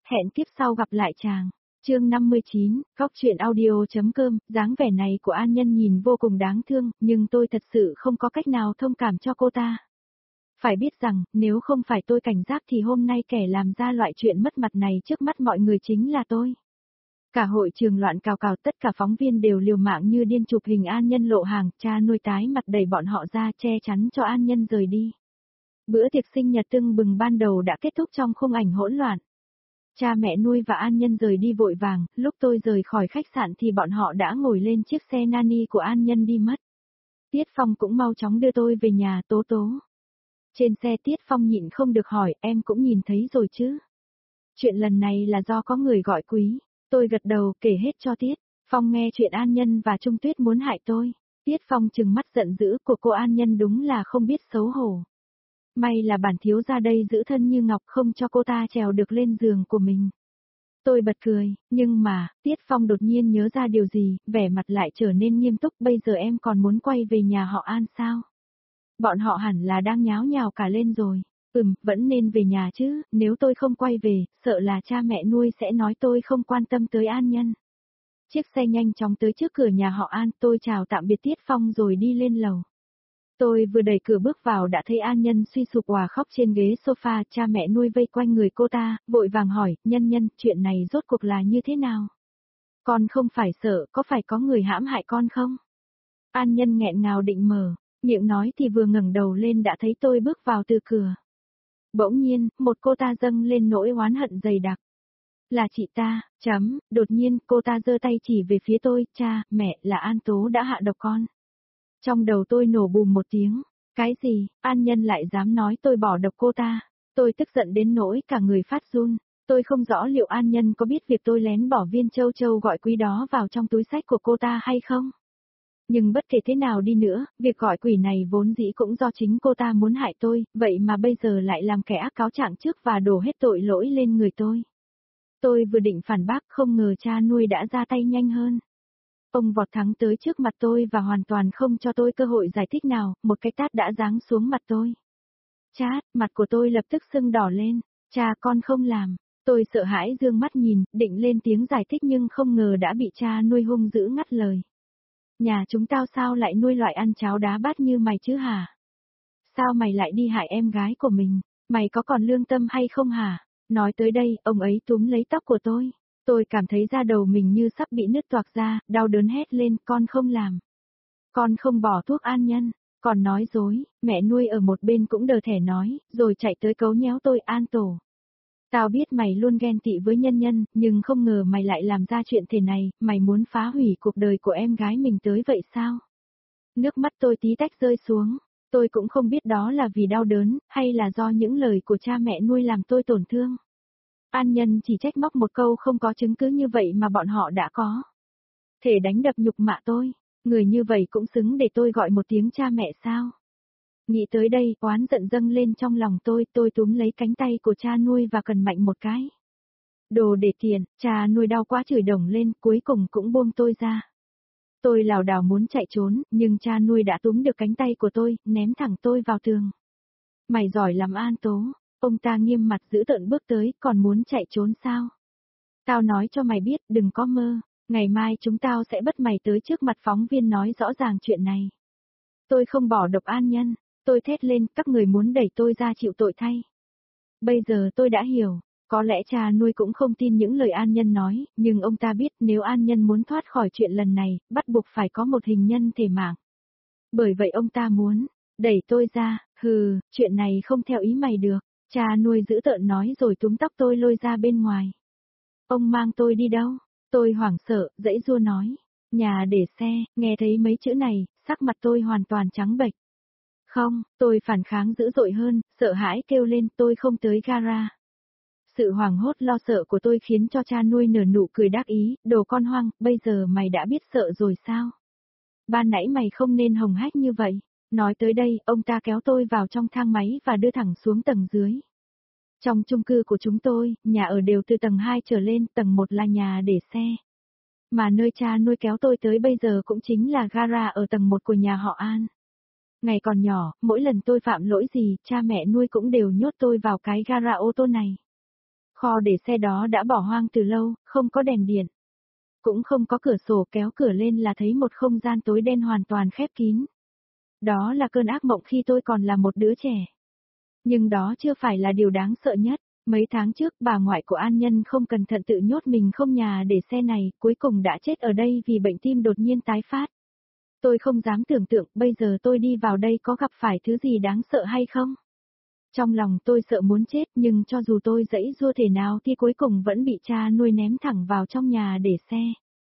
Hẹn kiếp sau gặp lại chàng. Chương 59, Góc truyện audio.com, dáng vẻ này của An Nhân nhìn vô cùng đáng thương, nhưng tôi thật sự không có cách nào thông cảm cho cô ta. Phải biết rằng, nếu không phải tôi cảnh giác thì hôm nay kẻ làm ra loại chuyện mất mặt này trước mắt mọi người chính là tôi. Cả hội trường loạn cào cào, tất cả phóng viên đều liều mạng như điên chụp hình An Nhân lộ hàng, cha nuôi tái mặt đẩy bọn họ ra che chắn cho An Nhân rời đi. Bữa tiệc sinh nhật tưng bừng ban đầu đã kết thúc trong khung ảnh hỗn loạn. Cha mẹ nuôi và An Nhân rời đi vội vàng, lúc tôi rời khỏi khách sạn thì bọn họ đã ngồi lên chiếc xe nani của An Nhân đi mất. Tiết Phong cũng mau chóng đưa tôi về nhà. Tố tố. Trên xe Tiết Phong nhịn không được hỏi, em cũng nhìn thấy rồi chứ? Chuyện lần này là do có người gọi quý. Tôi gật đầu kể hết cho Tiết Phong nghe chuyện An Nhân và Trung Tuyết muốn hại tôi. Tiết Phong trừng mắt giận dữ, của cô An Nhân đúng là không biết xấu hổ. May là bản thiếu gia đây giữ thân như ngọc không cho cô ta trèo được lên giường của mình. Tôi bật cười, nhưng mà, Tiết Phong đột nhiên nhớ ra điều gì, vẻ mặt lại trở nên nghiêm túc. Bây giờ em còn muốn quay về nhà họ An sao? Bọn họ hẳn là đang nháo nhào cả lên rồi. Vẫn nên về nhà chứ, nếu tôi không quay về, sợ là cha mẹ nuôi sẽ nói tôi không quan tâm tới An Nhân. Chiếc xe nhanh chóng tới trước cửa nhà họ An, tôi chào tạm biệt Tiết Phong rồi đi lên lầu. Tôi vừa đẩy cửa bước vào đã thấy An Nhân suy sụp òa khóc trên ghế sofa, cha mẹ nuôi vây quanh người cô ta, vội vàng hỏi, Nhân, chuyện này rốt cuộc là như thế nào? Con không phải sợ, có phải có người hãm hại con không? An Nhân nghẹn ngào định mở miệng nói thì vừa ngẩng đầu lên đã thấy tôi bước vào từ cửa. Bỗng nhiên, một cô ta dâng lên nỗi oán hận dày đặc. Là chị ta, đột nhiên cô ta giơ tay chỉ về phía tôi, cha, mẹ, là An Tố đã hạ độc con. Trong đầu tôi nổ bùm một tiếng, cái gì, An Nhân lại dám nói tôi bỏ độc cô ta. Tôi tức giận đến nỗi cả người phát run. Tôi không rõ liệu An Nhân có biết việc tôi lén bỏ viên châu châu gọi quý đó vào trong túi xách của cô ta hay không? Nhưng bất kể thế nào đi nữa, việc gọi quỷ này vốn dĩ cũng do chính cô ta muốn hại tôi, vậy mà bây giờ lại làm kẻ ác cáo trạng trước và đổ hết tội lỗi lên người tôi. Tôi vừa định phản bác không ngờ cha nuôi đã ra tay nhanh hơn. Ông vọt thẳng tới trước mặt tôi và hoàn toàn không cho tôi cơ hội giải thích nào, một cái tát đã giáng xuống mặt tôi. Chát, mặt của tôi lập tức sưng đỏ lên, cha con không làm. Tôi sợ hãi dương mắt nhìn, định lên tiếng giải thích nhưng không ngờ đã bị cha nuôi hung dữ ngắt lời. Nhà chúng tao sao lại nuôi loại ăn cháo đá bát như mày chứ hả? Sao mày lại đi hại em gái của mình? Mày có còn lương tâm hay không hả? Nói tới đây, ông ấy túm lấy tóc của tôi. Tôi cảm thấy da đầu mình như sắp bị nứt toạc ra, đau đớn hét lên, con không làm. Con không bỏ thuốc An Nhân, còn nói dối, mẹ nuôi ở một bên cũng đờ thẻ nói, rồi chạy tới cấu nhéo tôi. An Tổ. Tao biết mày luôn ghen tị với Nhân, nhưng không ngờ mày lại làm ra chuyện thế này, mày muốn phá hủy cuộc đời của em gái mình tới vậy sao? Nước mắt tôi tí tách rơi xuống, tôi cũng không biết đó là vì đau đớn, hay là do những lời của cha mẹ nuôi làm tôi tổn thương. An Nhân chỉ trách móc một câu không có chứng cứ như vậy mà bọn họ đã có. Thể đánh đập nhục mạ tôi, người như vậy cũng xứng để tôi gọi một tiếng cha mẹ sao? Nghĩ tới đây, oán giận dâng lên trong lòng tôi túm lấy cánh tay của cha nuôi và cần mạnh một cái. Đồ để tiền, cha nuôi đau quá chửi đồng lên, cuối cùng cũng buông tôi ra. Tôi lảo đảo muốn chạy trốn, nhưng cha nuôi đã túm được cánh tay của tôi, ném thẳng tôi vào tường. Mày giỏi lắm An Tố, ông ta nghiêm mặt dữ tợn bước tới, còn muốn chạy trốn sao? Tao nói cho mày biết, đừng có mơ, ngày mai chúng tao sẽ bắt mày tới trước mặt phóng viên nói rõ ràng chuyện này. Tôi không bỏ độc An Nhân. Tôi thét lên, các người muốn đẩy tôi ra chịu tội thay. Bây giờ tôi đã hiểu, có lẽ cha nuôi cũng không tin những lời An Nhân nói, nhưng ông ta biết nếu An Nhân muốn thoát khỏi chuyện lần này, bắt buộc phải có một hình nhân thể mạng. Bởi vậy ông ta muốn đẩy tôi ra, chuyện này không theo ý mày được, cha nuôi dữ tợn nói rồi túm tóc tôi lôi ra bên ngoài. Ông mang tôi đi đâu? Tôi hoảng sợ, giãy giụa nói, nhà để xe, nghe thấy mấy chữ này, sắc mặt tôi hoàn toàn trắng bệch. Không, tôi phản kháng dữ dội hơn, sợ hãi kêu lên tôi không tới gara. Sự hoảng hốt lo sợ của tôi khiến cho cha nuôi nở nụ cười đắc ý, đồ con hoang, bây giờ mày đã biết sợ rồi sao? Ban nãy mày không nên hồng hách như vậy. Nói tới đây, ông ta kéo tôi vào trong thang máy và đưa thẳng xuống tầng dưới. Trong chung cư của chúng tôi, nhà ở đều từ tầng 2 trở lên, tầng 1 là nhà để xe. Mà nơi cha nuôi kéo tôi tới bây giờ cũng chính là gara ở tầng 1 của nhà họ An. Ngày còn nhỏ, mỗi lần tôi phạm lỗi gì, cha mẹ nuôi cũng đều nhốt tôi vào cái gara ô tô này. Kho để xe đó đã bỏ hoang từ lâu, không có đèn điện. Cũng không có cửa sổ, kéo cửa lên là thấy một không gian tối đen hoàn toàn khép kín. Đó là cơn ác mộng khi tôi còn là một đứa trẻ. Nhưng đó chưa phải là điều đáng sợ nhất. Mấy tháng trước bà ngoại của An Nhân không cẩn thận tự nhốt mình không nhà để xe này, cuối cùng đã chết ở đây vì bệnh tim đột nhiên tái phát. Tôi không dám tưởng tượng bây giờ tôi đi vào đây có gặp phải thứ gì đáng sợ hay không. Trong lòng tôi sợ muốn chết nhưng cho dù tôi giãy giụa thể nào thì cuối cùng vẫn bị cha nuôi ném thẳng vào trong nhà để xe.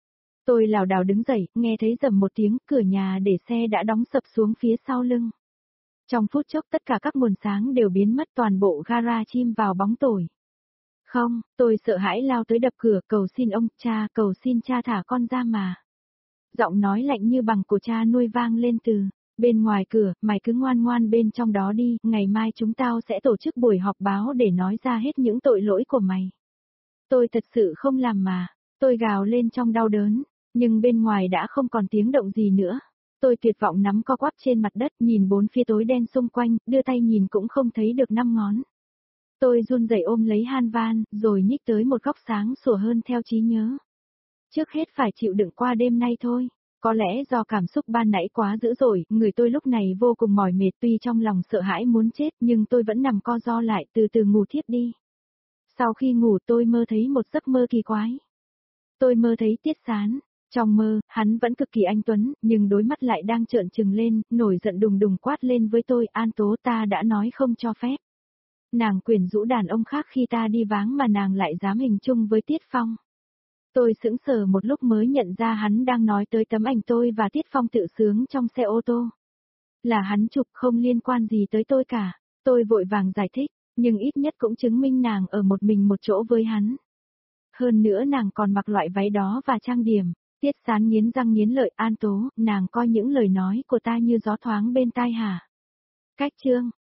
Tôi lảo đảo đứng dậy, nghe thấy rầm một tiếng, cửa nhà để xe đã đóng sập xuống phía sau lưng. Trong phút chốc tất cả các nguồn sáng đều biến mất, toàn bộ gara chìm vào bóng tối. Không, tôi sợ hãi lao tới đập cửa, cầu xin ông, cha, cầu xin cha thả con ra mà. Giọng nói lạnh như bằng của cha nuôi vang lên từ bên ngoài cửa, mày cứ ngoan ngoan bên trong đó đi, ngày mai chúng tao sẽ tổ chức buổi họp báo để nói ra hết những tội lỗi của mày. Tôi thật sự không làm mà, tôi gào lên trong đau đớn, nhưng bên ngoài đã không còn tiếng động gì nữa. Tôi tuyệt vọng nắm co quắp trên mặt đất, nhìn bốn phía tối đen xung quanh, đưa tay nhìn cũng không thấy được 5 ngón. Tôi run rẩy ôm lấy Han Van, rồi nhích tới một góc sáng sủa hơn theo trí nhớ. Trước hết phải chịu đựng qua đêm nay thôi. Có lẽ do cảm xúc ban nãy quá dữ dội, người tôi lúc này vô cùng mỏi mệt, tuy trong lòng sợ hãi muốn chết nhưng tôi vẫn nằm co ro lại, từ từ ngủ thiếp đi. Sau khi ngủ tôi mơ thấy một giấc mơ kỳ quái. Tôi mơ thấy Tiết Sán. Trong mơ, hắn vẫn cực kỳ anh tuấn, nhưng đôi mắt lại đang trợn trừng lên, nổi giận đùng đùng quát lên với tôi, An Tố, ta đã nói không cho phép. Nàng quyến rũ đàn ông khác khi ta đi vắng mà nàng lại dám hình chung với Tiết Phong. Tôi sững sờ một lúc mới nhận ra hắn đang nói tới tấm ảnh tôi và Tiết Phong tự sướng trong xe ô tô. Là hắn chụp, không liên quan gì tới tôi cả. Tôi vội vàng giải thích, nhưng ít nhất cũng chứng minh nàng ở một mình một chỗ với hắn. Hơn nữa nàng còn mặc loại váy đó và trang điểm. Tiết Sán nghiến răng nghiến lợi, An Tố, nàng coi những lời nói của ta như gió thoáng bên tai hả? Cách chương